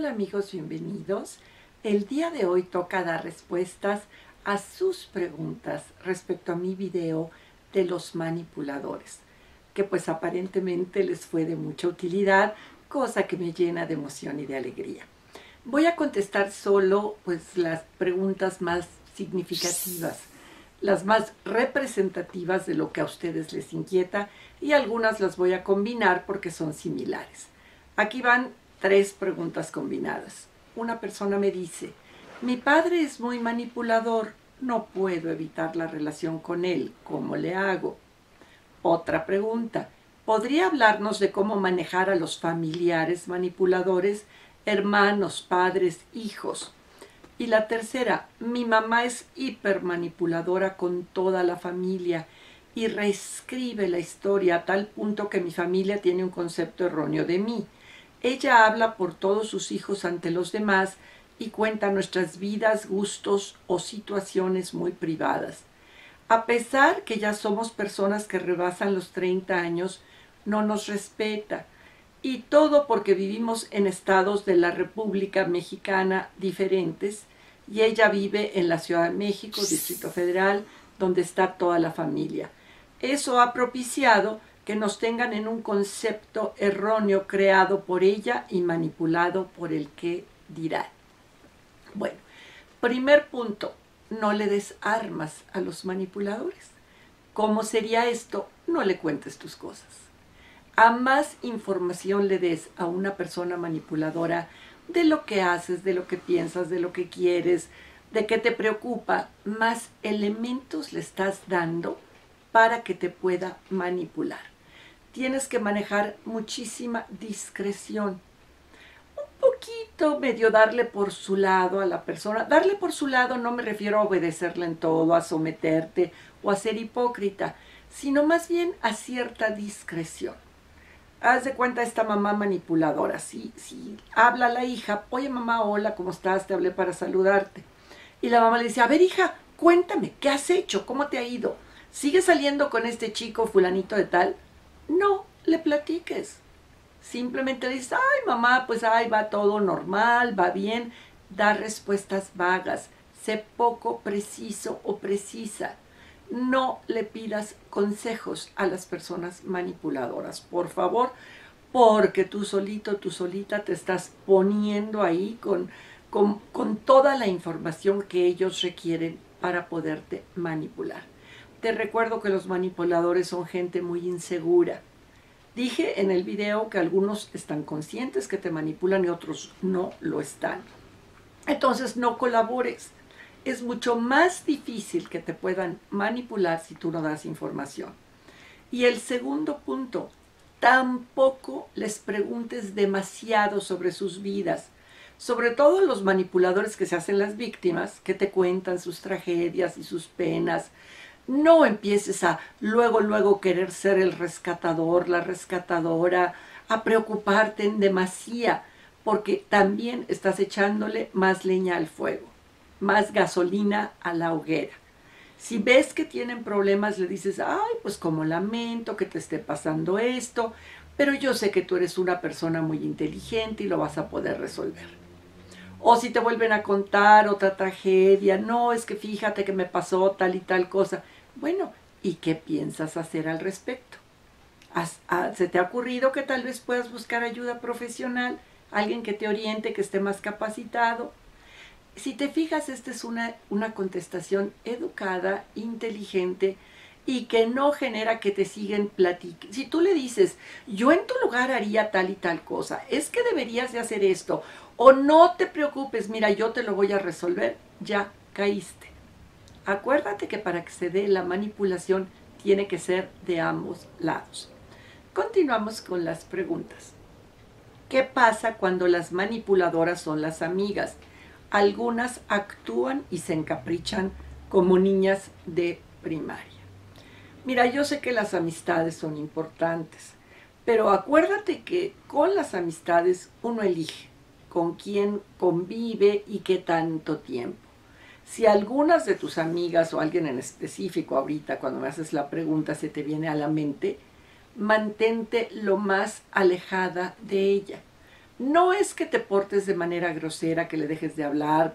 Hola amigos, bienvenidos. El día de hoy toca dar respuestas a sus preguntas respecto a mi video de los manipuladores, que pues aparentemente les fue de mucha utilidad, cosa que me llena de emoción y de alegría. Voy a contestar solo pues las preguntas más significativas, las más representativas de lo que a ustedes les inquieta, y algunas las voy a combinar porque son similares. Aquí van 3 preguntas combinadas. Una persona me dice: mi padre es muy manipulador, no puedo evitar la relación con él, ¿cómo le hago? Otra pregunta: ¿podría hablarnos de cómo manejar a los familiares manipuladores, hermanos, padres, hijos? Y la tercera: mi mamá es hipermanipuladora con toda la familia y reescribe la historia a tal punto que mi familia tiene un concepto erróneo de mí. Ella habla por todos sus hijos ante los demás y cuenta nuestras vidas, gustos o situaciones muy privadas. A pesar que ya somos personas que rebasan los 30 años, no nos respeta. Y todo porque vivimos en estados de la República Mexicana diferentes, y ella vive en la Ciudad de México, Distrito Federal, donde está toda la familia. Eso ha propiciado que nos tengan en un concepto erróneo creado por ella y manipulado por el que dirá. Bueno, primer punto: no le des armas a los manipuladores. ¿Cómo sería esto? No le cuentes tus cosas. A más información le des a una persona manipuladora de lo que haces, de lo que piensas, de lo que quieres, de qué te preocupa, más elementos le estás dando para que te pueda manipular. Tienes que manejar muchísima discreción. Un poquito medio darle por su lado a la persona. Darle por su lado no me refiero a obedecerle en todo, a someterte o a ser hipócrita, sino más bien a cierta discreción. Haz de cuenta esta mamá manipuladora. Si habla la hija: oye mamá, hola, ¿cómo estás? Te hablé para saludarte. Y la mamá le dice: a ver hija, cuéntame, ¿qué has hecho? ¿Cómo te ha ido? ¿Sigues saliendo con este chico fulanito de tal? No le platiques. Simplemente le dices: ay mamá, pues ahí va todo normal, va bien. Da respuestas vagas. Sé poco preciso o precisa. No le pidas consejos a las personas manipuladoras, por favor, porque tú solito, tú solita te estás poniendo ahí con toda la información que ellos requieren para poderte manipular. Te recuerdo que los manipuladores son gente muy insegura. Dije en el video que algunos están conscientes que te manipulan y otros no lo están. Entonces no colabores. Es mucho más difícil que te puedan manipular si tú no das información. Y el segundo punto: tampoco les preguntes demasiado sobre sus vidas. Sobre todo los manipuladores que se hacen las víctimas, que te cuentan sus tragedias y sus penas. No empieces a luego querer ser el rescatador, la rescatadora, a preocuparte en demasía, porque también estás echándole más leña al fuego, más gasolina a la hoguera. Si ves que tienen problemas, le dices: ay, pues como lamento que te esté pasando esto, pero yo sé que tú eres una persona muy inteligente y lo vas a poder resolver. O si te vuelven a contar otra tragedia: no, es que fíjate que me pasó tal y tal cosa. Bueno, ¿y qué piensas hacer al respecto? ¿Se te ha ocurrido que tal vez puedas buscar ayuda profesional? Alguien que te oriente, que esté más capacitado. Si te fijas, esta es una contestación educada, inteligente y que no genera que te siguen platicando. Si tú le dices: yo en tu lugar haría tal y tal cosa, es que deberías de hacer esto, o no te preocupes, mira, yo te lo voy a resolver, ya caíste. Acuérdate que para que se dé la manipulación tiene que ser de ambos lados. Continuamos con las preguntas. ¿Qué pasa cuando las manipuladoras son las amigas? Algunas actúan y se encaprichan como niñas de primaria. Mira, yo sé que las amistades son importantes, pero acuérdate que con las amistades uno elige con quién convive y qué tanto tiempo. Si algunas de tus amigas o alguien en específico ahorita cuando me haces la pregunta se te viene a la mente, mantente lo más alejada de ella. No es que te portes de manera grosera, que le dejes de hablar,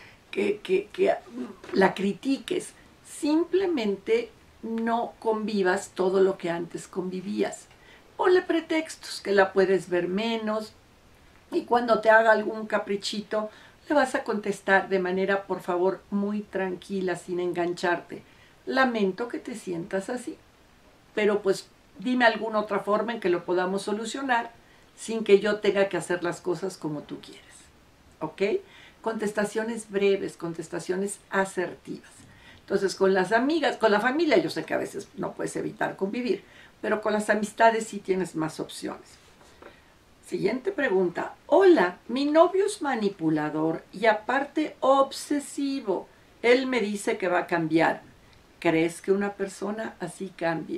que la critiques. Simplemente no convivas todo lo que antes convivías. Ponle pretextos, que la puedes ver menos, y cuando te haga algún caprichito, le vas a contestar de manera, por favor, muy tranquila, sin engancharte. Lamento que te sientas así, pero pues dime alguna otra forma en que lo podamos solucionar sin que yo tenga que hacer las cosas como tú quieres. ¿Ok? Contestaciones breves, contestaciones asertivas. Entonces, con las amigas, con la familia, yo sé que a veces no puedes evitar convivir, pero con las amistades sí tienes más opciones. Siguiente pregunta. Hola, mi novio es manipulador y aparte obsesivo. Él me dice que va a cambiar. ¿Crees que una persona así cambie?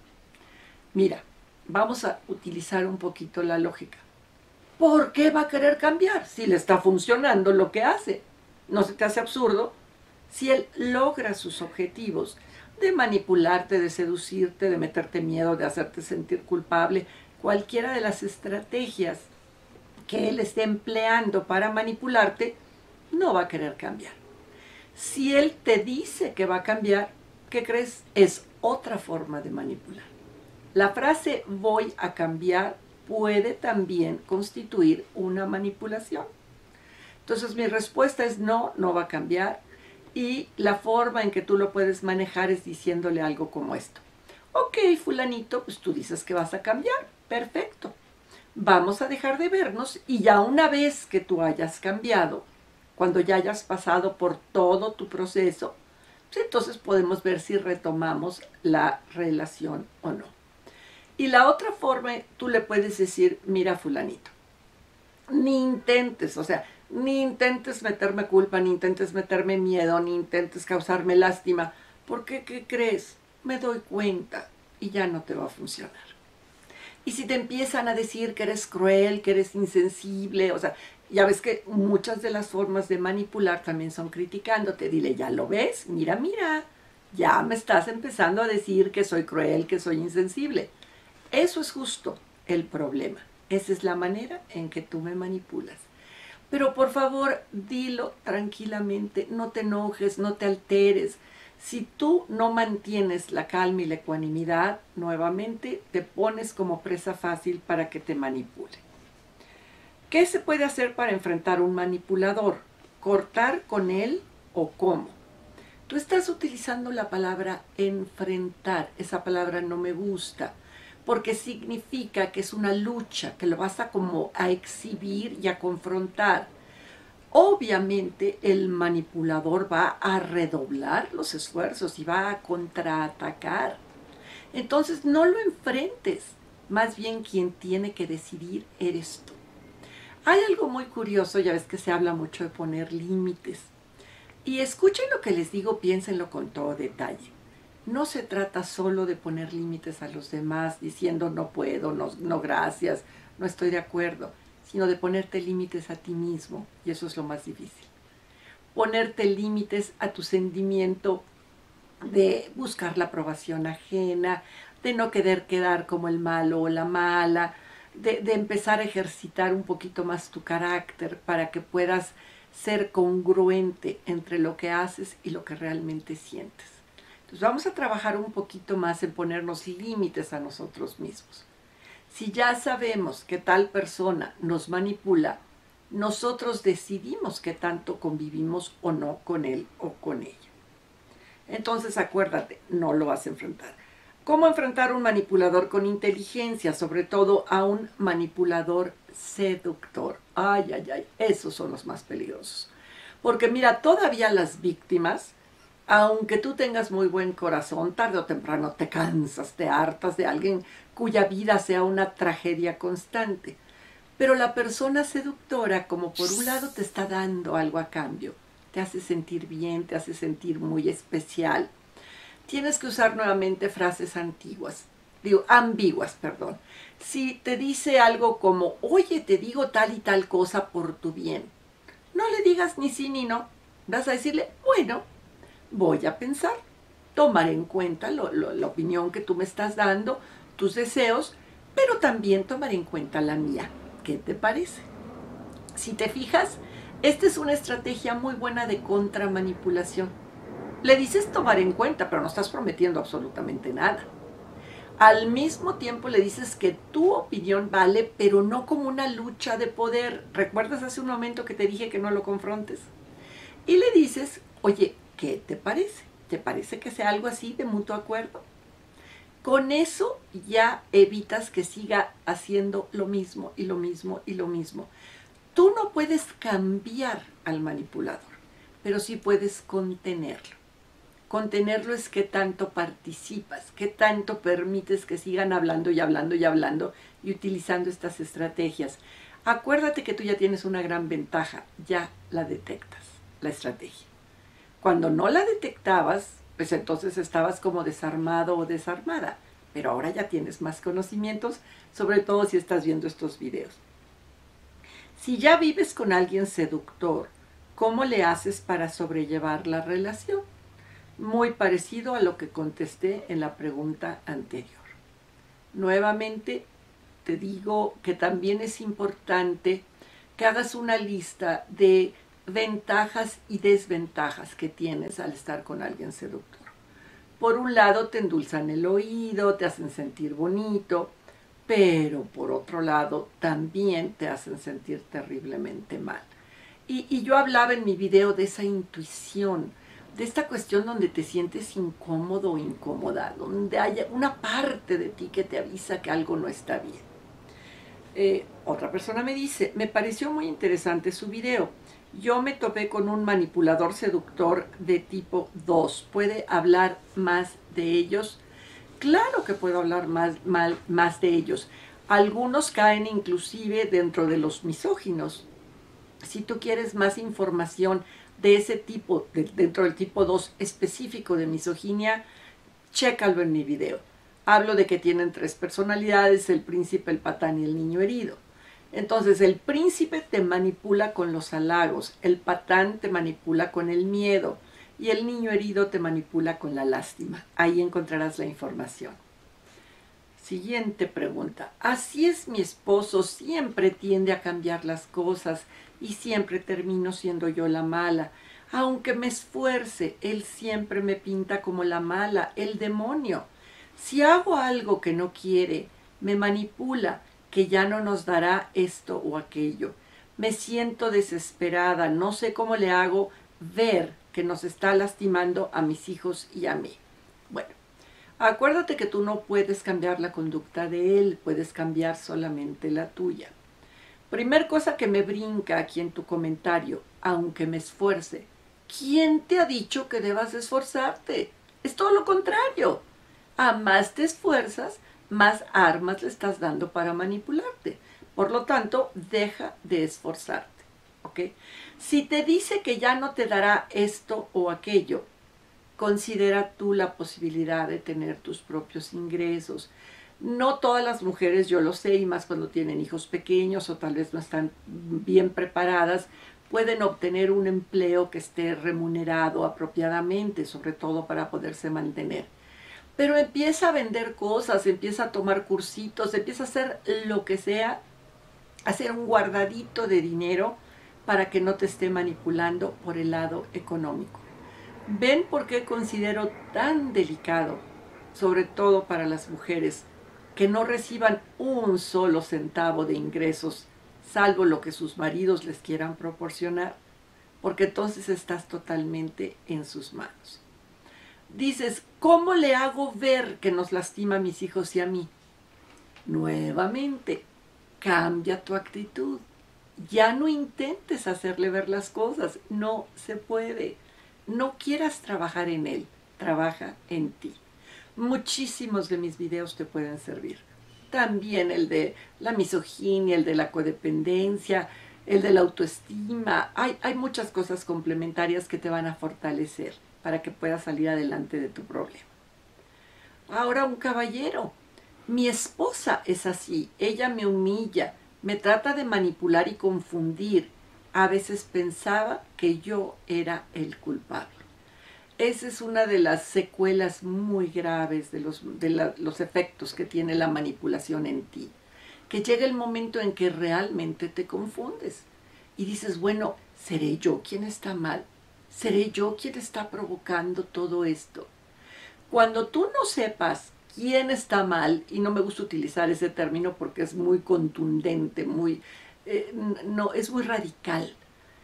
Mira, vamos a utilizar un poquito la lógica. ¿Por qué va a querer cambiar si le está funcionando lo que hace? ¿No se te hace absurdo? Si él logra sus objetivos de manipularte, de seducirte, de meterte miedo, de hacerte sentir culpable, cualquiera de las estrategias que él esté empleando para manipularte, no va a querer cambiar. Si él te dice que va a cambiar, ¿qué crees? Es otra forma de manipular. La frase voy a cambiar puede también constituir una manipulación. Entonces mi respuesta es no, no va a cambiar. Y la forma en que tú lo puedes manejar es diciéndole algo como esto. Ok, fulanito, pues tú dices que vas a cambiar. Perfecto. Vamos a dejar de vernos y ya una vez que tú hayas cambiado, cuando ya hayas pasado por todo tu proceso, pues entonces podemos ver si retomamos la relación o no. Y la otra forma, tú le puedes decir, mira fulanito, ni intentes, o sea, ni intentes meterme culpa, ni intentes meterme miedo, ni intentes causarme lástima, porque ¿qué crees? Me doy cuenta y ya no te va a funcionar. Y si te empiezan a decir que eres cruel, que eres insensible, o sea, ya ves que muchas de las formas de manipular también son criticándote. Dile, ¿ya lo ves? Mira, mira, ya me estás empezando a decir que soy cruel, que soy insensible. Eso es justo el problema. Esa es la manera en que tú me manipulas. Pero por favor, dilo tranquilamente, no te enojes, no te alteres. Si tú no mantienes la calma y la ecuanimidad, nuevamente te pones como presa fácil para que te manipule. ¿Qué se puede hacer para enfrentar a un manipulador? ¿Cortar con él o cómo? Tú estás utilizando la palabra enfrentar. Esa palabra no me gusta, porque significa que es una lucha, que lo vas a como a exhibir y a confrontar. Obviamente el manipulador va a redoblar los esfuerzos y va a contraatacar. Entonces no lo enfrentes, más bien quien tiene que decidir eres tú. Hay algo muy curioso, ya ves que se habla mucho de poner límites. Y escuchen lo que les digo, piénsenlo con todo detalle. No se trata solo de poner límites a los demás diciendo no puedo, no gracias, no estoy de acuerdo, sino de ponerte límites a ti mismo, y eso es lo más difícil. Ponerte límites a tu sentimiento de buscar la aprobación ajena, de no querer quedar como el malo o la mala, de empezar a ejercitar un poquito más tu carácter para que puedas ser congruente entre lo que haces y lo que realmente sientes. Entonces vamos a trabajar un poquito más en ponernos límites a nosotros mismos. Si ya sabemos que tal persona nos manipula, nosotros decidimos qué tanto convivimos o no con él o con ella. Entonces acuérdate, no lo vas a enfrentar. ¿Cómo enfrentar a un manipulador con inteligencia? Sobre todo a un manipulador seductor. Ay, ay, ay, esos son los más peligrosos. Porque mira, todavía las víctimas, aunque tú tengas muy buen corazón, tarde o temprano te cansas, te hartas de alguien cuya vida sea una tragedia constante. Pero la persona seductora, como por un lado te está dando algo a cambio, te hace sentir bien, te hace sentir muy especial. Tienes que usar nuevamente frases ambiguas, perdón. Si te dice algo como, oye, te digo tal y tal cosa por tu bien, no le digas ni sí ni no. Vas a decirle, bueno, voy a pensar, tomar en cuenta la opinión que tú me estás dando, tus deseos, pero también tomar en cuenta la mía. ¿Qué te parece? Si te fijas, esta es una estrategia muy buena de contramanipulación. Le dices tomar en cuenta, pero no estás prometiendo absolutamente nada. Al mismo tiempo le dices que tu opinión vale, pero no como una lucha de poder. ¿Recuerdas hace un momento que te dije que no lo confrontes? Y le dices, oye, ¿qué te parece? ¿Te parece que sea algo así de mutuo acuerdo? Con eso ya evitas que siga haciendo lo mismo y lo mismo y lo mismo. Tú no puedes cambiar al manipulador, pero sí puedes contenerlo. Contenerlo es qué tanto participas, qué tanto permites que sigan hablando y hablando y hablando y utilizando estas estrategias. Acuérdate que tú ya tienes una gran ventaja, ya la detectas, la estrategia. Cuando no la detectabas, pues entonces estabas como desarmado o desarmada, pero ahora ya tienes más conocimientos, sobre todo si estás viendo estos videos. Si ya vives con alguien seductor, ¿cómo le haces para sobrellevar la relación? Muy parecido a lo que contesté en la pregunta anterior. Nuevamente te digo que también es importante que hagas una lista de ventajas y desventajas que tienes al estar con alguien seductor. Por un lado te endulzan el oído, te hacen sentir bonito, pero por otro lado también te hacen sentir terriblemente mal. Y yo hablaba en mi video de esa intuición, de esta cuestión donde te sientes incómodo o incómoda, donde hay una parte de ti que te avisa que algo no está bien. Otra persona me dice, me pareció muy interesante su video. Yo me topé con un manipulador seductor de tipo 2. ¿Puede hablar más de ellos? Claro que puedo hablar más de ellos. Algunos caen inclusive dentro de los misóginos. Si tú quieres más información de ese tipo, dentro del tipo 2 específico de misoginia, chécalo en mi video. Hablo de que tienen 3 personalidades, el príncipe, el patán y el niño herido. Entonces el príncipe te manipula con los halagos, el patán te manipula con el miedo y el niño herido te manipula con la lástima. Ahí encontrarás la información. Siguiente pregunta. Así es, mi esposo siempre tiende a cambiar las cosas y siempre termino siendo yo la mala. Aunque me esfuerce, él siempre me pinta como la mala, el demonio. Si hago algo que no quiere, me manipula, que ya no nos dará esto o aquello. Me siento desesperada, no sé cómo le hago ver que nos está lastimando a mis hijos y a mí. Bueno, acuérdate que tú no puedes cambiar la conducta de él, puedes cambiar solamente la tuya. Primer cosa que me brinca aquí en tu comentario, aunque me esfuerce. ¿Quién te ha dicho que debas esforzarte? Es todo lo contrario. A más te esfuerzas, más armas le estás dando para manipularte. Por lo tanto, deja de esforzarte. ¿Ok? Si te dice que ya no te dará esto o aquello, considera tú la posibilidad de tener tus propios ingresos. No todas las mujeres, yo lo sé, y más cuando tienen hijos pequeños o tal vez no están bien preparadas, pueden obtener un empleo que esté remunerado apropiadamente, sobre todo para poderse mantener. Pero empieza a vender cosas, empieza a tomar cursitos, empieza a hacer lo que sea, hacer un guardadito de dinero para que no te esté manipulando por el lado económico. ¿Ven por qué considero tan delicado, sobre todo para las mujeres, que no reciban un solo centavo de ingresos, salvo lo que sus maridos les quieran proporcionar? Porque entonces estás totalmente en sus manos. Dices, ¿cómo le hago ver que nos lastima a mis hijos y a mí? Nuevamente, cambia tu actitud. Ya no intentes hacerle ver las cosas, no se puede. No quieras trabajar en él, trabaja en ti. Muchísimos de mis videos te pueden servir. También el de la misoginia, el de la codependencia, el de la autoestima. Hay muchas cosas complementarias que te van a fortalecer para que puedas salir adelante de tu problema. Ahora un caballero. Mi esposa es así, ella me humilla, me trata de manipular y confundir. A veces pensaba que yo era el culpable. Esa es una de las secuelas muy graves de los efectos que tiene la manipulación en ti. Que llega el momento en que realmente te confundes. y dices, bueno, ¿seré yo quien está mal? ¿Seré yo quien está provocando todo esto? Cuando tú no sepas quién está mal, y no me gusta utilizar ese término porque es muy contundente, no, es muy radical.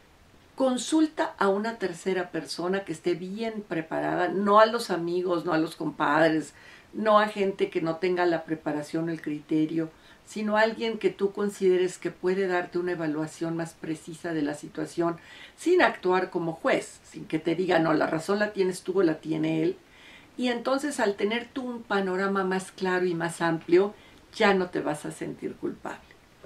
Consulta a una tercera persona que esté bien preparada, no a los amigos, no a los compadres, no a gente que no tenga la preparación, el criterio, sino a alguien que tú consideres que puede darte una evaluación más precisa de la situación, sin actuar como juez, sin que te diga, no, la razón la tienes tú o la tiene él. Y entonces al tener tú un panorama más claro y más amplio, ya no te vas a sentir culpable.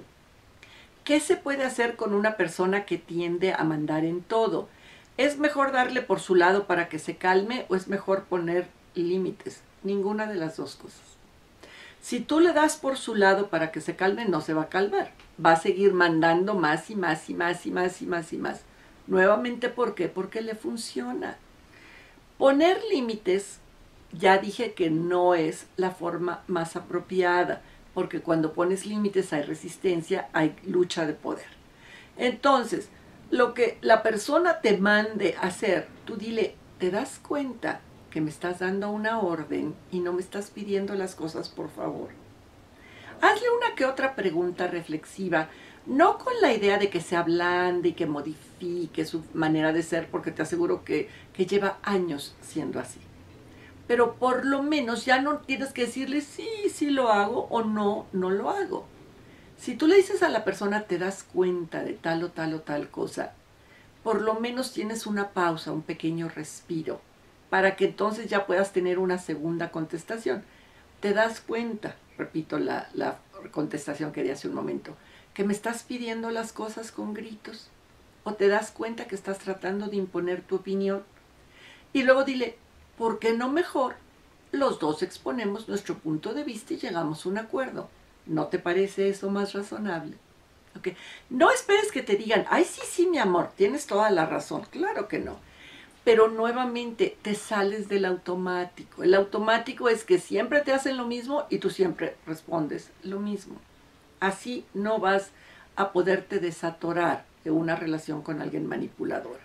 ¿Qué se puede hacer con una persona que tiende a mandar en todo? ¿Es mejor darle por su lado para que se calme o es mejor poner límites? Ninguna de las dos cosas. Si tú le das por su lado para que se calme, no se va a calmar. Va a seguir mandando más y más y más y más y más y más. Nuevamente, ¿por qué? Porque le funciona. Poner límites, ya dije que no es la forma más apropiada, porque cuando pones límites hay resistencia, hay lucha de poder. Entonces, lo que la persona te mande hacer, tú dile, ¿te das cuenta que me estás dando una orden y no me estás pidiendo las cosas por favor? Hazle una que otra pregunta reflexiva, no con la idea de que se ablande y que modifique su manera de ser, porque te aseguro que lleva años siendo así. Pero por lo menos ya no tienes que decirle sí, sí lo hago o no, no lo hago. Si tú le dices a la persona, te das cuenta de tal o tal o tal cosa, por lo menos tienes una pausa, un pequeño respiro, para que entonces ya puedas tener una segunda contestación. Te das cuenta, repito la contestación que di hace un momento, que me estás pidiendo las cosas con gritos, o te das cuenta que estás tratando de imponer tu opinión. Y luego dile, ¿por qué no mejor los dos exponemos nuestro punto de vista y llegamos a un acuerdo? ¿No te parece eso más razonable? ¿Okay? No esperes que te digan, ay, sí, sí, mi amor, tienes toda la razón. Claro que no. Pero nuevamente te sales del automático. El automático es que siempre te hacen lo mismo y tú siempre respondes lo mismo. Así no vas a poderte desatorar de una relación con alguien manipulador.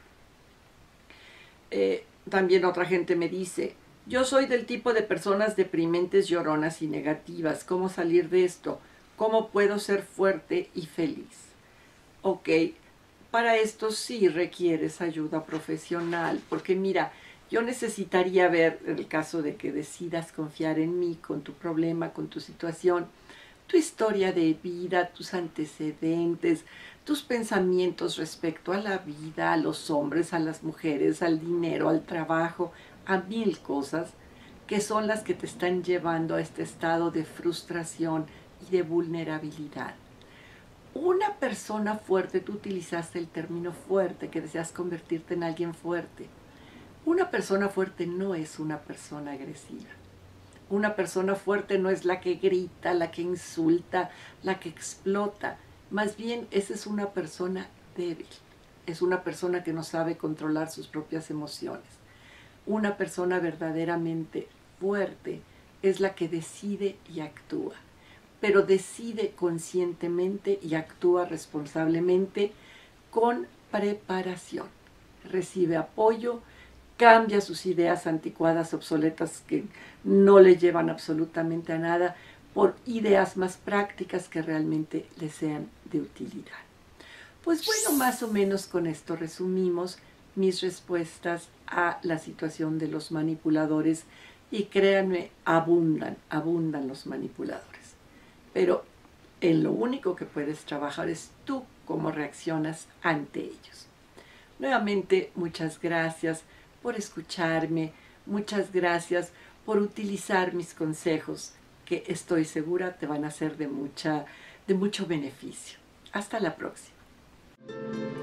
También otra gente me dice, yo soy del tipo de personas deprimentes, lloronas y negativas. ¿Cómo salir de esto? ¿Cómo puedo ser fuerte y feliz? Ok, para esto sí requieres ayuda profesional, porque mira, yo necesitaría ver, en el caso de que decidas confiar en mí con tu problema, con tu situación, tu historia de vida, tus antecedentes, tus pensamientos respecto a la vida, a los hombres, a las mujeres, al dinero, al trabajo, a mil cosas que son las que te están llevando a este estado de frustración y de vulnerabilidad. Una persona fuerte, tú utilizaste el término fuerte, que deseas convertirte en alguien fuerte. Una persona fuerte no es una persona agresiva. Una persona fuerte no es la que grita, la que insulta, la que explota. Más bien, esa es una persona débil. Es una persona que no sabe controlar sus propias emociones. Una persona verdaderamente fuerte es la que decide y actúa. Pero decide conscientemente y actúa responsablemente con preparación. Recibe apoyo, cambia sus ideas anticuadas, obsoletas, que no le llevan absolutamente a nada, por ideas más prácticas que realmente le sean de utilidad. Pues bueno, más o menos con esto resumimos mis respuestas a la situación de los manipuladores, y créanme, abundan los manipuladores. Pero en lo único que puedes trabajar es tú, cómo reaccionas ante ellos. Nuevamente, muchas gracias por escucharme, muchas gracias por utilizar mis consejos, que estoy segura te van a ser de mucho beneficio. Hasta la próxima.